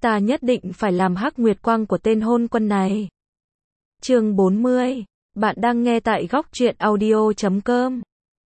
Ta nhất định phải làm hắc nguyệt quang của tên hôn quân này. Chương 40. Bạn đang nghe tại góc truyện audio.com.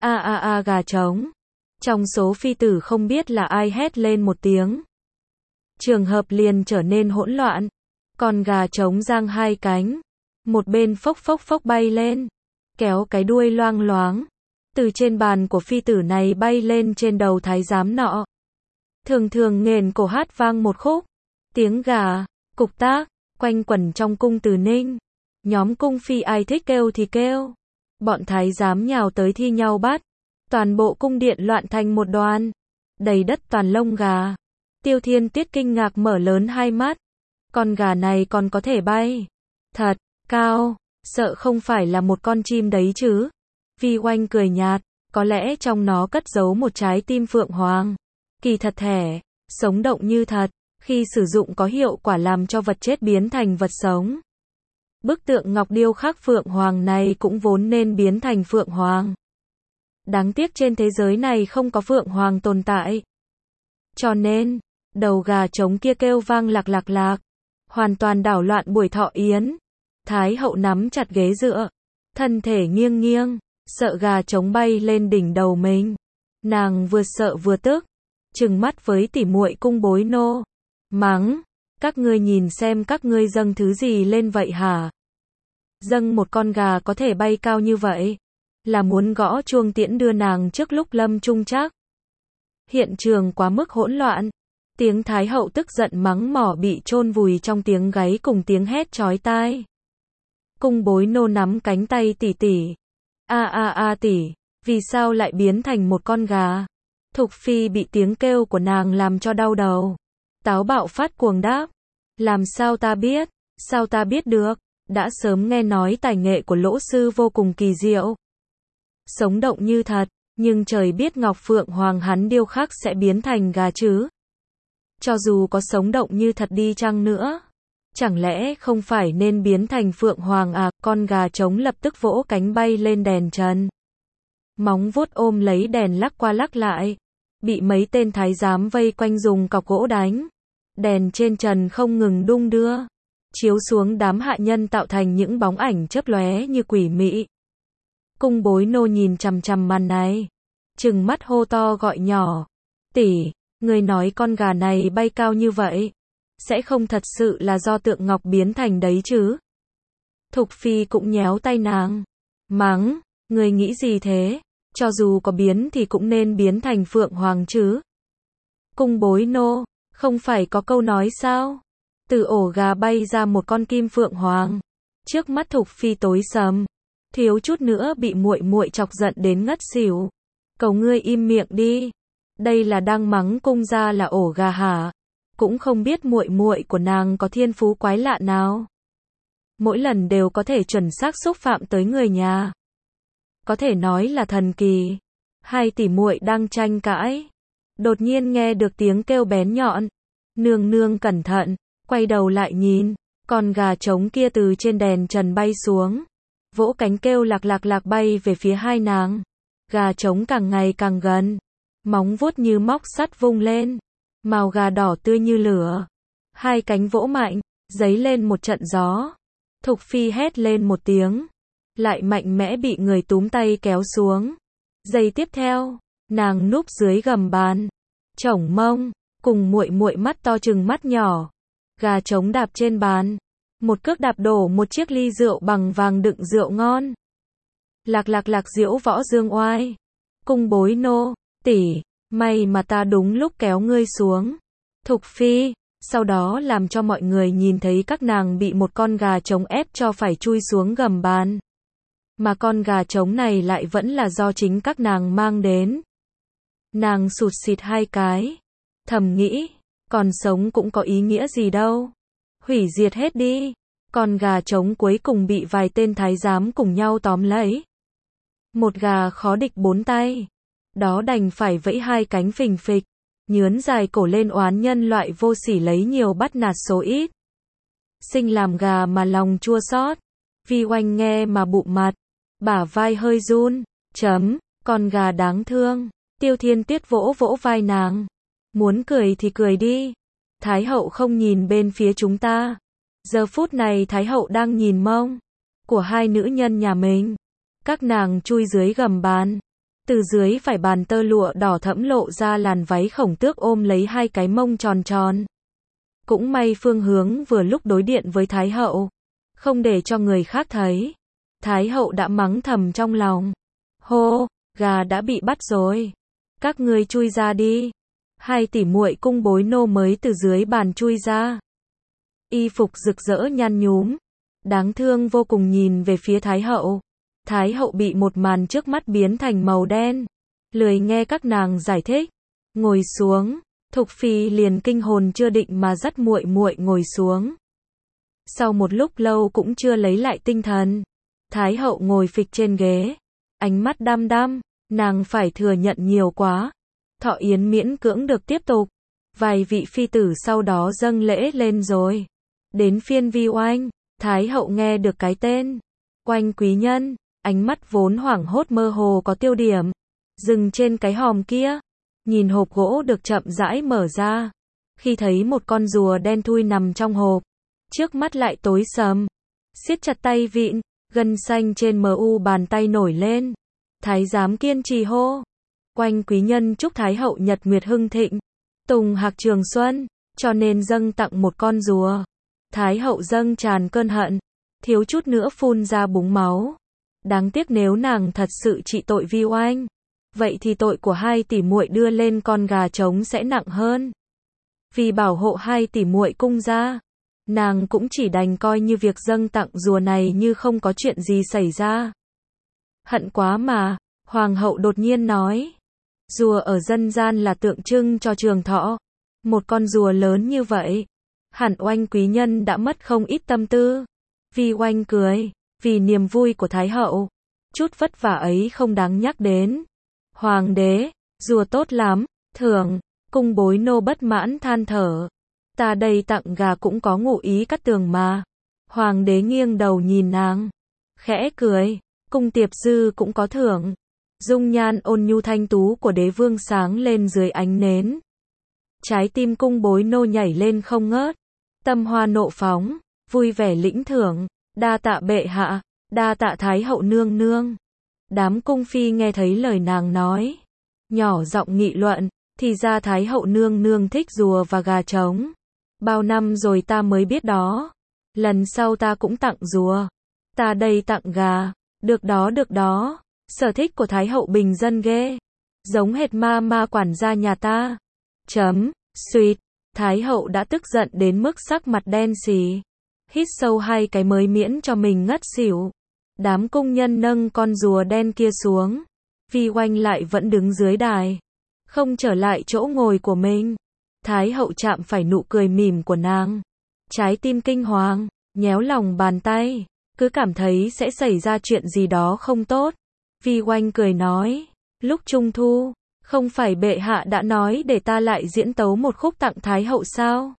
Gà trống. Trong số phi tử không biết là ai hét lên một tiếng. Trường hợp liền trở nên hỗn loạn. Con gà trống giang hai cánh. Một bên phốc phốc phốc bay lên. Kéo cái đuôi loang loáng. Từ trên bàn của phi tử này bay lên trên đầu thái giám nọ. Thường thường nghền cổ hát vang một khúc. Tiếng gà, cục tác, quanh quẩn trong cung Từ Ninh. Nhóm cung phi ai thích kêu thì kêu. Bọn thái giám nhào tới thi nhau bắt. Toàn bộ cung điện loạn thành một đoàn. Đầy đất toàn lông gà. Tiêu Thiên Tuyết kinh ngạc mở lớn hai mắt. Con gà này còn có thể bay. Thật, cao, sợ không phải là một con chim đấy chứ. Vi Oanh cười nhạt, có lẽ trong nó cất giấu một trái tim phượng hoàng. Kỳ thật thẻ, sống động như thật, khi sử dụng có hiệu quả làm cho vật chết biến thành vật sống. Bức tượng ngọc điêu khắc phượng hoàng này cũng vốn nên biến thành phượng hoàng. Đáng tiếc trên thế giới này không có phượng hoàng tồn tại. Cho nên, đầu gà trống kia kêu vang lạc lạc lạc, hoàn toàn đảo loạn buổi thọ yến. Thái hậu nắm chặt ghế dựa, thân thể nghiêng nghiêng, sợ gà trống bay lên đỉnh đầu mình. Nàng vừa sợ vừa tức, trừng mắt với tỉ muội cung bối nô, mắng, các ngươi nhìn xem các ngươi dâng thứ gì lên vậy hả? Dâng một con gà có thể bay cao như vậy, là muốn gõ chuông tiễn đưa nàng trước lúc lâm chung chắc. Hiện trường quá mức hỗn loạn, tiếng thái hậu tức giận mắng mỏ bị chôn vùi trong tiếng gáy cùng tiếng hét chói tai. Cung bối nô nắm cánh tay tỷ tỷ. Tỷ, vì sao lại biến thành một con gà? Thục phi bị tiếng kêu của nàng làm cho đau đầu. Táo bạo phát cuồng đáp. Làm sao ta biết? Sao ta biết được? Đã sớm nghe nói tài nghệ của lỗ sư vô cùng kỳ diệu. Sống động như thật, nhưng trời biết Ngọc Phượng Hoàng hắn điêu khắc sẽ biến thành gà chứ. Cho dù có sống động như thật đi chăng nữa, chẳng lẽ không phải nên biến thành Phượng Hoàng à? Con gà trống lập tức vỗ cánh bay lên đèn trần. Móng vuốt ôm lấy đèn lắc qua lắc lại. Bị mấy tên thái giám vây quanh dùng cọc gỗ đánh. Đèn trên trần không ngừng đung đưa. Chiếu xuống đám hạ nhân tạo thành những bóng ảnh chớp lóe như quỷ mị. Cung bối nô nhìn chằm chằm màn này. Trừng mắt hô to gọi nhỏ. Tỷ, người nói con gà này bay cao như vậy. Sẽ không thật sự là do tượng ngọc biến thành đấy chứ? Thục phi cũng nhéo tay nàng. Mắng, người nghĩ gì thế? Cho dù có biến thì cũng nên biến thành phượng hoàng chứ. Cung bối nô, không phải có câu nói sao? Từ ổ gà bay ra một con kim phượng hoàng. Trước mắt Thục phi tối sầm, thiếu chút nữa bị muội muội chọc giận đến ngất xỉu. Cầu ngươi im miệng đi. Đây là đang mắng cung gia là ổ gà hả? Cũng không biết muội muội của nàng có thiên phú quái lạ nào. Mỗi lần đều có thể chuẩn xác xúc phạm tới người nhà. Có thể nói là thần kỳ. Hai tỷ muội đang tranh cãi. Đột nhiên nghe được tiếng kêu bén nhọn. Nương nương cẩn thận, quay đầu lại nhìn. Con gà trống kia từ trên đèn trần bay xuống. Vỗ cánh kêu lạc lạc lạc bay về phía hai nàng. Gà trống càng ngày càng gần. Móng vuốt như móc sắt vung lên. Màu gà đỏ tươi như lửa. Hai cánh vỗ mạnh, giấy lên một trận gió. Thục phi hét lên một tiếng. Lại mạnh mẽ bị người túm tay kéo xuống. Giây tiếp theo, nàng núp dưới gầm bàn. Chổng mông, cùng muội muội mắt to trừng mắt nhỏ. Gà trống đạp trên bàn. Một cước đạp đổ một chiếc ly rượu bằng vàng đựng rượu ngon. Lạc lạc lạc diễu võ dương oai. Cung bối nô, tỷ, may mà ta đúng lúc kéo ngươi xuống. Thục phi, sau đó làm cho mọi người nhìn thấy các nàng bị một con gà trống ép cho phải chui xuống gầm bàn. Mà con gà trống này lại vẫn là do chính các nàng mang đến. Nàng sụt sịt hai cái. Thầm nghĩ, còn sống cũng có ý nghĩa gì đâu. Hủy diệt hết đi. Con gà trống cuối cùng bị vài tên thái giám cùng nhau tóm lấy. Một gà khó địch bốn tay. Đó đành phải vẫy hai cánh phình phịch. Nhướn dài cổ lên oán nhân loại vô sỉ lấy nhiều bắt nạt số ít. Sinh làm gà mà lòng chua xót. Vi Oanh nghe mà bụng mặt. Bả vai hơi run. Con gà đáng thương. Tiêu Thiên Tuyết vỗ vỗ vai nàng. Muốn cười thì cười đi. Thái hậu không nhìn bên phía chúng ta. Giờ phút này Thái hậu đang nhìn mông của hai nữ nhân nhà mình. Các nàng chui dưới gầm bàn. Từ dưới phải bàn tơ lụa đỏ thẫm lộ ra làn váy khổng tước ôm lấy hai cái mông tròn tròn. Cũng may phương hướng vừa lúc đối điện với Thái hậu. Không để cho người khác thấy. Thái hậu đã mắng thầm trong lòng. Hô, gà đã bị bắt rồi. Các ngươi chui ra đi. Hai tỷ muội cung bối nô mới từ dưới bàn chui ra. Y phục rực rỡ nhăn nhúm. Đáng thương vô cùng nhìn về phía Thái hậu. Thái hậu bị một màn trước mắt biến thành màu đen. Lười nghe các nàng giải thích. Ngồi xuống. Thục Phi liền kinh hồn chưa định mà dắt muội muội ngồi xuống. Sau một lúc lâu cũng chưa lấy lại tinh thần. Thái hậu ngồi phịch trên ghế. Ánh mắt đăm đăm. Nàng phải thừa nhận nhiều quá. Thọ yến miễn cưỡng được tiếp tục. Vài vị phi tử sau đó dâng lễ lên rồi. Đến phiên Vi Oanh. Thái hậu nghe được cái tên. Oanh quý nhân. Ánh mắt vốn hoảng hốt mơ hồ có tiêu điểm. Dừng trên cái hòm kia. Nhìn hộp gỗ được chậm rãi mở ra. Khi thấy một con rùa đen thui nằm trong hộp. Trước mắt lại tối sầm. Siết chặt tay vịn. Gân xanh trên mu bàn tay nổi lên. Thái giám kiên trì hô. Oanh quý nhân chúc Thái hậu nhật nguyệt hưng thịnh. Tùng hạc trường xuân. Cho nên dâng tặng một con rùa. Thái hậu dâng tràn cơn hận. Thiếu chút nữa phun ra búng máu. Đáng tiếc nếu nàng thật sự trị tội Vi Oanh. Vậy thì tội của hai tỷ muội đưa lên con gà trống sẽ nặng hơn. Vì bảo hộ hai tỷ muội cung gia. Nàng cũng chỉ đành coi như việc dâng tặng rùa này như không có chuyện gì xảy ra. Hận quá mà. Hoàng hậu đột nhiên nói. Rùa ở dân gian là tượng trưng cho trường thọ. Một con rùa lớn như vậy. Hẳn Oanh quý nhân đã mất không ít tâm tư. Vi Oanh cười. Vì niềm vui của Thái hậu. Chút vất vả ấy không đáng nhắc đến. Hoàng đế. Rùa tốt lắm. Thưởng. Cung bối nô bất mãn than thở. Ta đây tặng gà cũng có ngụ ý cắt tường mà. Hoàng đế nghiêng đầu nhìn nàng. Khẽ cười. Cung tiệp dư cũng có thưởng. Dung nhan ôn nhu thanh tú của đế vương sáng lên dưới ánh nến. Trái tim cung bối nô nhảy lên không ngớt. Tâm hoa nộ phóng. Vui vẻ lĩnh thưởng. Đa tạ bệ hạ. Đa tạ Thái hậu nương nương. Đám cung phi nghe thấy lời nàng nói. Nhỏ giọng nghị luận. Thì ra Thái hậu nương nương thích rùa và gà trống. Bao năm rồi ta mới biết đó. Lần sau ta cũng tặng rùa. Ta đây tặng gà. Được đó được đó. Sở thích của Thái hậu bình dân ghê. Giống hệt ma quản gia nhà ta. Suýt. Thái hậu đã tức giận đến mức sắc mặt đen xì. Hít sâu hai cái mới miễn cho mình ngất xỉu. Đám cung nhân nâng con rùa đen kia xuống. Vi Oanh lại vẫn đứng dưới đài. Không trở lại chỗ ngồi của mình. Thái hậu chạm phải nụ cười mỉm của nàng. Trái tim kinh hoàng. Nhéo lòng bàn tay. Cứ cảm thấy sẽ xảy ra chuyện gì đó không tốt. Vi Oanh cười nói. Lúc trung thu. Không phải bệ hạ đã nói để ta lại diễn tấu một khúc tặng Thái hậu sao?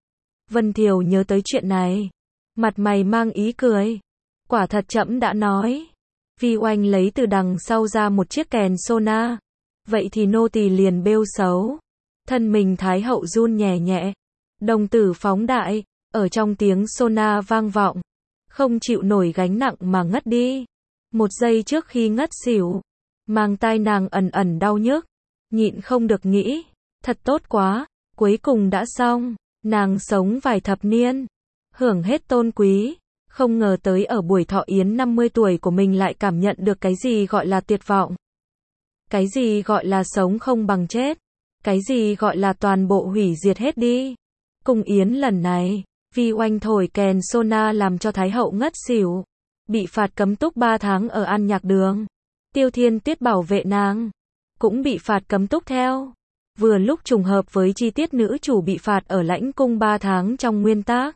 Vân Thiều nhớ tới chuyện này. Mặt mày mang ý cười. Quả thật trẫm đã nói. Vi Oanh lấy từ đằng sau ra một chiếc kèn sona. Vậy thì nô tỳ liền bêu xấu. Thân mình Thái hậu run nhẹ nhẹ. Đồng tử phóng đại. Ở trong tiếng sona vang vọng. Không chịu nổi gánh nặng mà ngất đi. Một giây trước khi ngất xỉu. Mang tai nàng ẩn ẩn đau nhức. Nhịn không được nghĩ. Thật tốt quá. Cuối cùng đã xong. Nàng sống vài thập niên. Hưởng hết tôn quý. Không ngờ tới ở buổi thọ yến 50 tuổi của mình lại cảm nhận được cái gì gọi là tuyệt vọng. Cái gì gọi là sống không bằng chết. Cái gì gọi là toàn bộ hủy diệt hết đi. Cung yến lần này, Vi Oanh thổi kèn sona làm cho Thái hậu ngất xỉu. Bị phạt cấm túc 3 tháng ở An Nhạc Đường. Tiêu Thiên Tuyết bảo vệ nàng. Cũng bị phạt cấm túc theo. Vừa lúc trùng hợp với chi tiết nữ chủ bị phạt ở lãnh cung 3 tháng trong nguyên tác.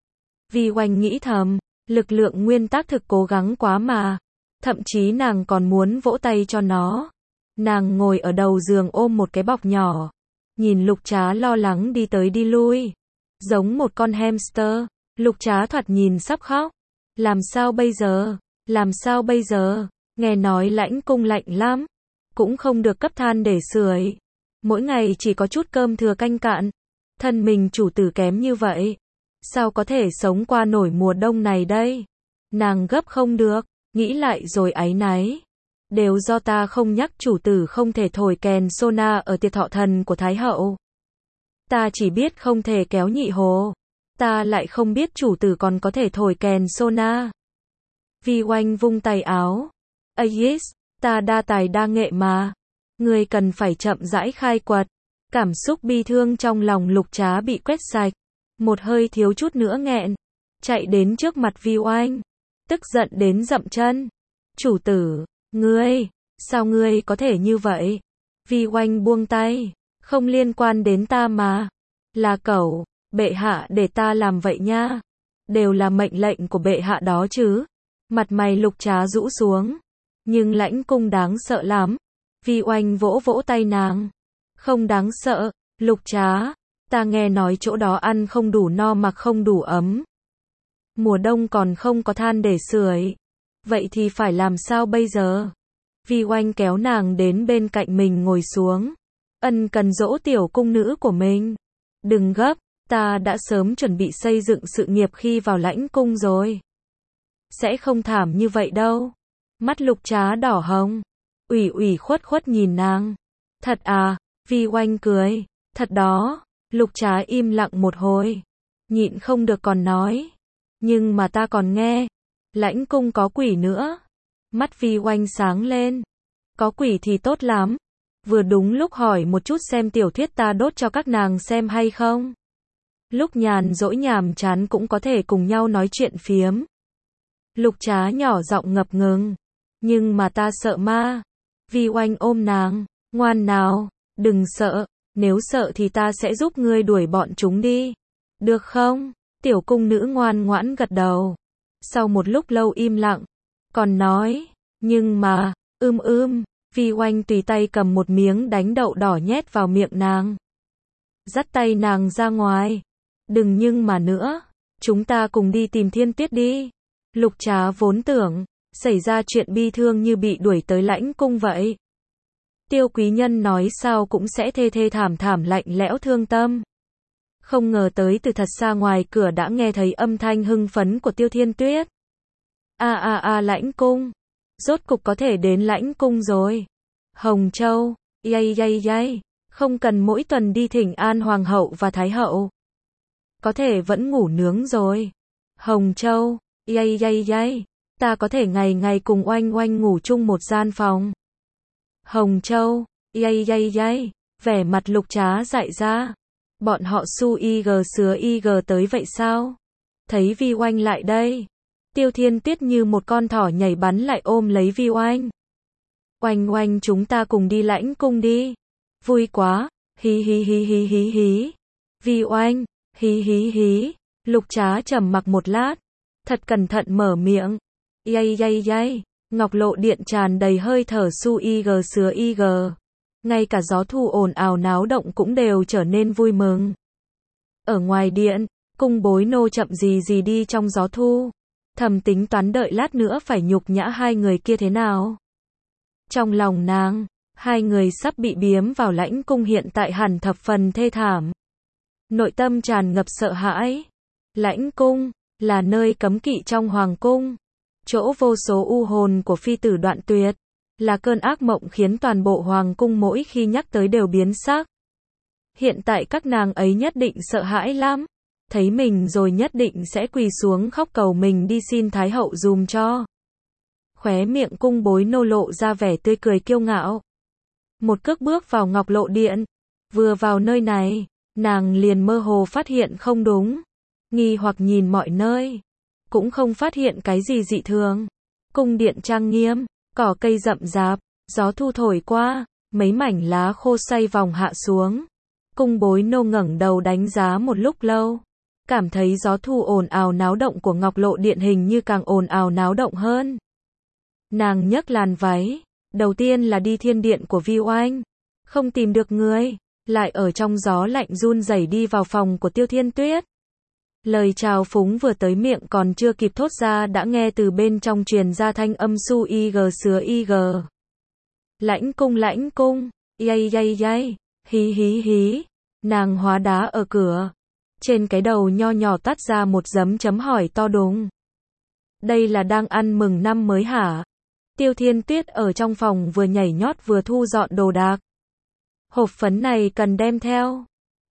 Vi Oanh nghĩ thầm, lực lượng nguyên tác thực cố gắng quá mà. Thậm chí nàng còn muốn vỗ tay cho nó. Nàng ngồi ở đầu giường ôm một cái bọc nhỏ. Nhìn Lục Trá lo lắng đi tới đi lui. Giống một con hamster. Lục Trá thoạt nhìn sắp khóc. Làm sao bây giờ? Làm sao bây giờ? Nghe nói lãnh cung lạnh lắm. Cũng không được cấp than để sưởi. Mỗi ngày chỉ có chút cơm thừa canh cạn. Thân mình chủ tử kém như vậy, sao có thể sống qua nổi mùa đông này đây? Nàng gấp không được, nghĩ lại rồi áy náy. Đều do ta không nhắc chủ tử không thể thổi kèn sona ở tiệc thọ thần của Thái hậu. Ta chỉ biết không thể kéo nhị hồ. Ta lại không biết chủ tử còn có thể thổi kèn sona. Vi Oanh vung tay áo. Ayis, ta đa tài đa nghệ mà. Ngươi cần phải chậm rãi khai quật. Cảm xúc bi thương trong lòng Lục Trá bị quét sạch. Một hơi thiếu chút nữa nghẹn. Chạy đến trước mặt Vi Oanh. Tức giận đến dậm chân. Chủ tử, ngươi, sao ngươi có thể như vậy? Vi Oanh buông tay. Không liên quan đến ta mà. Là cẩu, bệ hạ để ta làm vậy nha. Đều là mệnh lệnh của bệ hạ đó chứ. Mặt mày Lục Trá rũ xuống. Nhưng Lãnh Cung đáng sợ lắm. Vi Oanh vỗ vỗ tay nàng. Không đáng sợ, Lục Trá. Ta nghe nói chỗ đó ăn không đủ no mặc không đủ ấm. Mùa đông còn không có than để sưởi. Vậy thì phải làm sao bây giờ? Vi Oanh kéo nàng đến bên cạnh mình ngồi xuống. Ân cần dỗ tiểu cung nữ của mình. Đừng gấp, ta đã sớm chuẩn bị xây dựng sự nghiệp khi vào Lãnh Cung rồi. Sẽ không thảm như vậy đâu. Mắt Lục Trá đỏ hồng. Ủy khuất nhìn nàng. Thật à? Vi Oanh cười. Thật đó. Lục Trá im lặng một hồi. Nhịn không được còn nói. Nhưng mà ta còn nghe. Lãnh Cung có quỷ nữa. Mắt Vi Oanh sáng lên. Có quỷ thì tốt lắm. Vừa đúng lúc hỏi một chút xem tiểu thuyết ta đốt cho các nàng xem hay không. Lúc nhàn rỗi nhàm chán cũng có thể cùng nhau nói chuyện phiếm. Lục Trá nhỏ giọng ngập ngừng. Nhưng mà ta sợ ma. Vi Oanh ôm nàng. Ngoan nào, đừng sợ. Nếu sợ thì ta sẽ giúp ngươi đuổi bọn chúng đi. Được không? Tiểu cung nữ ngoan ngoãn gật đầu. Sau một lúc lâu im lặng. Còn nói. Nhưng mà, Vi Oanh tùy tay cầm một miếng đánh đậu đỏ nhét vào miệng nàng. Dắt tay nàng ra ngoài. Đừng nhưng mà nữa. Chúng ta cùng đi tìm Thiên Tuyết đi. Lục Trá vốn tưởng. Xảy ra chuyện bi thương như bị đuổi tới Lãnh Cung vậy. Tiêu quý nhân nói sao cũng sẽ thê thê thảm thảm lạnh lẽo thương tâm. Không ngờ tới từ thật xa ngoài cửa đã nghe thấy âm thanh hưng phấn của Tiêu Thiên Tuyết. Lãnh Cung. Rốt cục có thể đến Lãnh Cung rồi. Hồng Châu. Yay. Không cần mỗi tuần đi thỉnh an Hoàng hậu và Thái hậu. Có thể vẫn ngủ nướng rồi. Hồng Châu. Yay. Ta có thể ngày ngày cùng Oanh ngủ chung một gian phòng. Hồng Châu. Yay. Vẻ mặt Lục Trá dại ra. Bọn họ su ig sứa ig tới vậy sao? Thấy Vi Oanh lại đây. Tiêu Thiên Tuyết như một con thỏ nhảy bắn lại ôm lấy Vi Oanh. Oanh chúng ta cùng đi Lãnh Cung đi. Vui quá. Hí. Vi Oanh. Hí. Lục Trá trầm mặc một lát. Thật cẩn thận mở miệng. Yay. Ngọc Lộ Điện tràn đầy hơi thở su ig sứa ig. Ngay cả gió thu ồn ào náo động cũng đều trở nên vui mừng. Ở ngoài điện, Cung Bối Nô chậm gì đi trong gió thu. Thầm tính toán đợi lát nữa phải nhục nhã hai người kia thế nào. Trong lòng nàng, hai người sắp bị biếm vào Lãnh Cung hiện tại hẳn thập phần thê thảm. Nội tâm tràn ngập sợ hãi. Lãnh Cung là nơi cấm kỵ trong Hoàng Cung. Chỗ vô số u hồn của phi tử đoạn tuyệt. Là cơn ác mộng khiến toàn bộ Hoàng Cung mỗi khi nhắc tới đều biến sắc. Hiện tại các nàng ấy nhất định sợ hãi lắm. Thấy mình rồi nhất định sẽ quỳ xuống khóc cầu mình đi xin Thái hậu dùm cho. Khóe miệng Cung Bối Nô lộ ra vẻ tươi cười kiêu ngạo. Một cước bước vào Ngọc Lộ Điện. Vừa vào nơi này, nàng liền mơ hồ phát hiện không đúng. Nghi hoặc nhìn mọi nơi. Cũng không phát hiện cái gì dị thường. Cung điện trang nghiêm. Cỏ cây rậm rạp, gió thu thổi qua, mấy mảnh lá khô xoay vòng hạ xuống. Cung Bối Nô ngẩng đầu đánh giá một lúc lâu. Cảm thấy gió thu ồn ào náo động của Ngọc Lộ Điện hình như càng ồn ào náo động hơn. Nàng nhấc làn váy. Đầu tiên là đi thiên điện của Vi Oanh. Không tìm được người. Lại ở trong gió lạnh run rẩy đi vào phòng của Tiêu Thiên Tuyết. Lời chào phúng vừa tới miệng còn chưa kịp thốt ra đã nghe từ bên trong truyền ra thanh âm su ig sứa ig. Lãnh Cung. Yay. Hí. Nàng hóa đá ở cửa. Trên cái đầu nho nhỏ tắt ra một dấm chấm hỏi to đùng. Đây là đang ăn mừng năm mới hả? Tiêu Thiên Tuyết ở trong phòng vừa nhảy nhót vừa thu dọn đồ đạc. Hộp phấn này cần đem theo.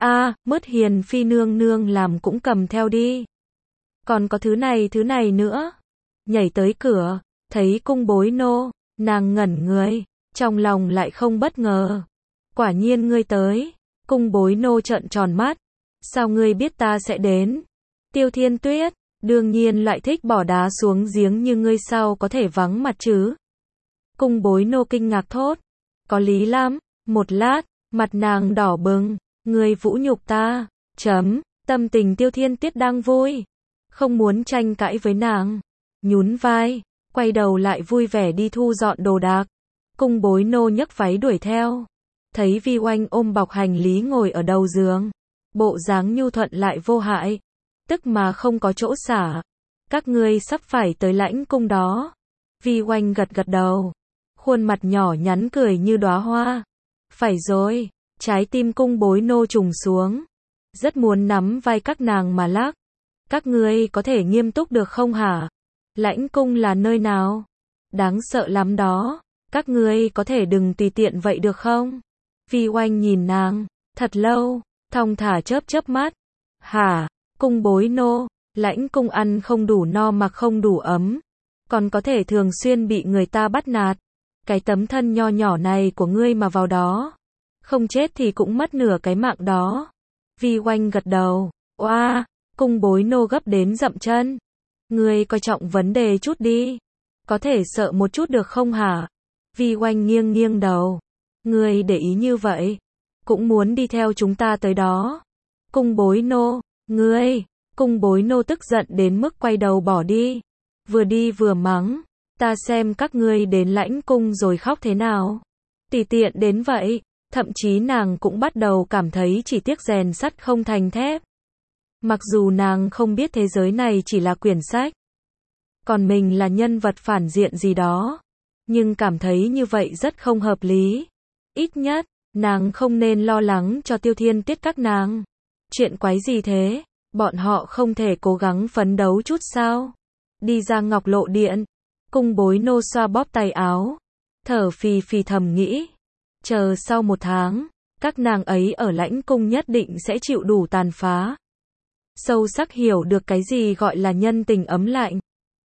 Mứt Hiền Phi nương nương làm cũng cầm theo đi. Còn có thứ này nữa. Nhảy tới cửa, thấy cung bối nô, nàng ngẩn người, trong lòng lại không bất ngờ. Quả nhiên ngươi tới. Cung bối nô trợn tròn mắt. Sao ngươi biết ta sẽ đến? Tiêu Thiên Tuyết, đương nhiên lại thích bỏ đá xuống giếng như ngươi sao có thể vắng mặt chứ? Cung bối nô kinh ngạc thốt. Có lý lắm. Một lát, mặt nàng đỏ bừng. Ngươi vũ nhục ta. Tâm tình Tiêu Thiên Tuyết đang vui. Không muốn tranh cãi với nàng. Nhún vai, quay đầu lại vui vẻ đi thu dọn đồ đạc. Cung bối nô nhấc váy đuổi theo. Thấy Vi Oanh ôm bọc hành lý ngồi ở đầu giường. Bộ dáng nhu thuận lại vô hại. Tức mà không có chỗ xả. Các ngươi sắp phải tới lãnh cung đó. Vi Oanh gật gật đầu. Khuôn mặt nhỏ nhắn cười như đóa hoa. Phải rồi. Trái tim cung bối nô trùng xuống. Rất muốn nắm vai các nàng mà lắc. Các ngươi có thể nghiêm túc được không hả? Lãnh cung là nơi nào? Đáng sợ lắm đó. Các ngươi có thể đừng tùy tiện vậy được không? Vi Oanh nhìn nàng, thật lâu, thong thả chớp mắt. Hả? Cung bối nô, lãnh cung ăn không đủ no mặc không đủ ấm. Còn có thể thường xuyên bị người ta bắt nạt. Cái tấm thân nho nhỏ này của ngươi mà vào đó. Không chết thì cũng mất nửa cái mạng đó. Vi Oanh gật đầu. Oa, cung bối nô gấp đến dậm chân. Ngươi coi trọng vấn đề chút đi. Có thể sợ một chút được không hả? Vi Oanh nghiêng đầu. Ngươi để ý như vậy. Cũng muốn đi theo chúng ta tới đó. Cung bối nô, ngươi. Cung bối nô tức giận đến mức quay đầu bỏ đi. Vừa đi vừa mắng. Ta xem các ngươi đến lãnh cung rồi khóc thế nào. Tùy tiện đến vậy. Thậm chí nàng cũng bắt đầu cảm thấy chỉ tiếc rèn sắt không thành thép. Mặc dù nàng không biết thế giới này chỉ là quyển sách. Còn mình là nhân vật phản diện gì đó. Nhưng cảm thấy như vậy rất không hợp lý. Ít nhất, nàng không nên lo lắng cho Tiêu Thiên Tuyết các nàng. Chuyện quái gì thế? Bọn họ không thể cố gắng phấn đấu chút sao? Đi ra Ngọc Lộ Điện. Cung bối nô xoa bóp tay áo. Thở phì phì thầm nghĩ. Chờ sau 1 tháng, các nàng ấy ở lãnh cung nhất định sẽ chịu đủ tàn phá. Sâu sắc hiểu được cái gì gọi là nhân tình ấm lạnh.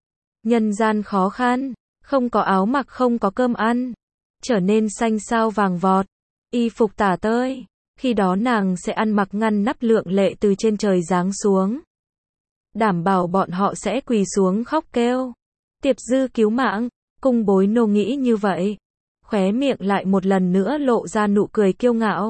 Nhân gian khó khăn, không có áo mặc không có cơm ăn. Trở nên xanh xao vàng vọt. Y phục tả tơi. Khi đó nàng sẽ ăn mặc ngăn nắp lượng lệ từ trên trời giáng xuống. Đảm bảo bọn họ sẽ quỳ xuống khóc kêu. Tiệp dư cứu mạng. Cung bối nô nghĩ như vậy. Khóe miệng lại một lần nữa lộ ra nụ cười kiêu ngạo.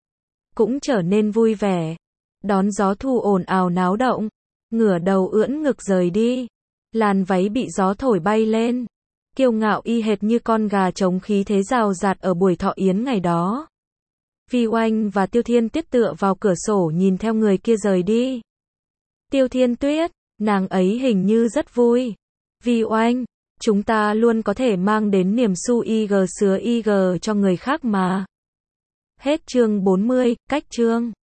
Cũng trở nên vui vẻ. Đón gió thu ồn ào náo động. Ngửa đầu ưỡn ngực rời đi. Làn váy bị gió thổi bay lên. Kiêu ngạo y hệt như con gà trống khí thế rào rạt ở buổi thọ yến ngày đó. Vi Oanh và Tiêu Thiên Tuyết tựa vào cửa sổ nhìn theo người kia rời đi. Tiêu Thiên Tuyết, nàng ấy hình như rất vui. Vi Oanh, chúng ta luôn có thể mang đến niềm su ig sứa ig cho người khác mà. Hết chương 40, cách chương.